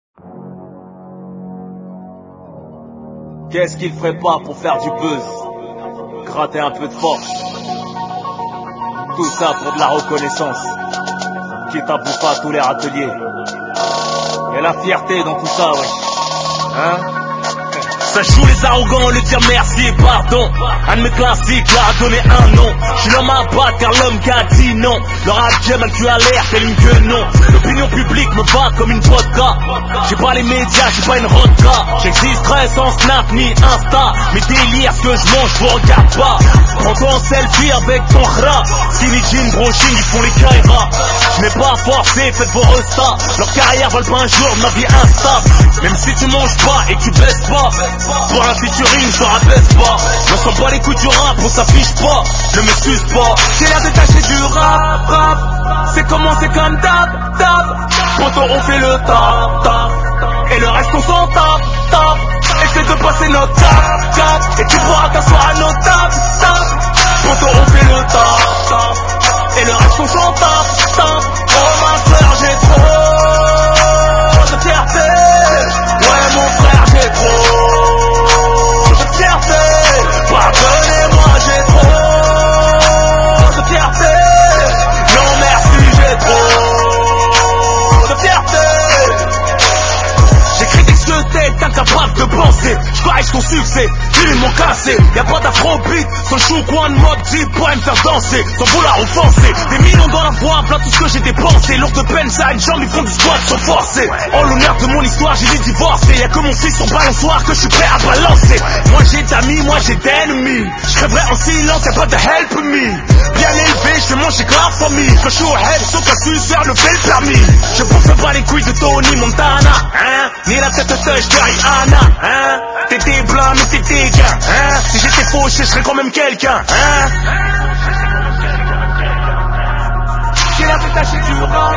Qu'est-ce qu'il ferait pas pour faire du buzz, gratter un peu de force, tout ça pour de la reconnaissance, quitte à bouffer à tous les râteliers. Et la fierté dans tout ça, ouais. Hein? Ça joue les arrogants, le dire merci et pardon. Un de mes classiques leur a donné un nom. Je suis l'homme à battre car l'homme qui a dit non. Le rap game a le cul à l'air, tel une gueule non. L'opinion publique me bat comme une vodka. J'ai pas les médias, j'ai pas une rodka. J'existerai sans Snap ni Insta. Mes délires, ce que je mange, je vous regarde pas. Prends-toi en selfie avec ton rap. Skinny jean, broching, ils font les Kaira. Je n'ai pas forcé, faites vos restats. Leur carrière valent pas un jour de ma vie instable. Même si tu manges pas et que tu baisses pas, pour un featuring, je te rabaisse pas. On s'en bat les coups du rap, on s'affiche pas. Je m'excuse pas. J'ai l'air détaché du rap. C'est commencé comme dab. Quand on fait le tap. Et le reste on s'en tape. Essaie de passer notre cap. Et tu pourras t'asseoir à nos tables. Quand on fait le tap. Et le reste on s'en tape. Oh ma soeur, j'ai trop de fierté. Ouais mon frère, j'ai trop de fierté. Pardonnez-moi, j'ai trop de fierté. Non merci, j'ai trop de fierté. J'écris des têtes incapable de penser. J'corrige ton succès, ils m'ont cassé. Y'a pas d'afrobeat, sans chou coin de mob deep pour me faire danser, sans vouloir offenser. Des millions dans la voie, plein tout ce que j'ai dépensé. Lourd de peine, ça a une jambe, ils font du squat, sont forcés. En l'honneur de mon histoire, j'ai dit divorcé. Y'a que mon fils sur balançoire que je suis prêt à balancer. Moi j'ai d'amis, moi j'ai d'ennemis. J'rêverai en silence, y'a pas de help me. Bien élevé, je fais manger que la famille. Quand je suis au head, sauf qu'à sucer le fait le permis. Je bouffe pas les couilles de Tony Montana, hein. Ni la tête de touch de Rihanna, hein. T'étais blanc mais t'étais gain, hein. Si j'étais fauché, je serais quand même quelqu'un, hein. J'ai l'air détaché du rap.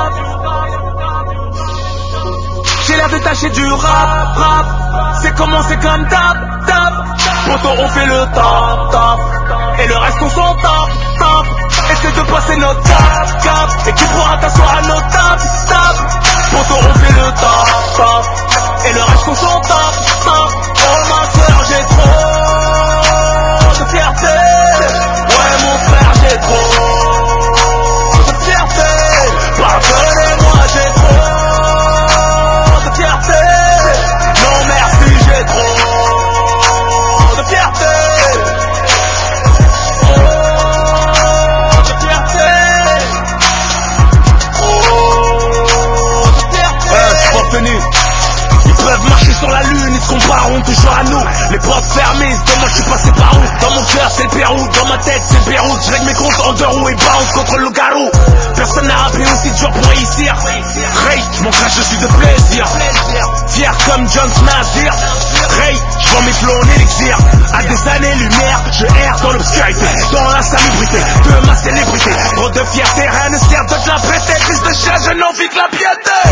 J'ai l'air détaché du rap. C'est commencé comme dab. Quand on fait le tap. Et le reste on s'en tape. Essaie de passer notre cap. Et tu pourras t'asseoir à nos tables. Quand on fait le tap. Et le reste on s'en tape. Oh ma soeur, j'ai trop de fierté. Ouais mon frère, j'ai trop de fierté. Pardonnez-moi, j'ai trop de fierté. Non merci, j'ai trop de fierté. Oh de fierté. Oh de fierté. C'est pas fini. Ils peuvent marcher sur la lune, ils se compareront toujours à nous. Les portes fermées, moi je suis passé par où? Dans mon cœur c'est le Pérou, dans ma tête c'est le Beyrouth. Je règle mes comptes en deux roues et bounce contre le garou. Personne n'a rappelé aussi dur pour réussir. Ray, je m'en crache dessus de plaisir. Fier comme John Nazir. Ray, je vends mes flots en élixir. À des années-lumière, je erre dans l'obscurité, dans la salubrité de ma célébrité. Trop de fierté, rien ne sert de te la prêter. Fils de chien, je n'en vis que la piété.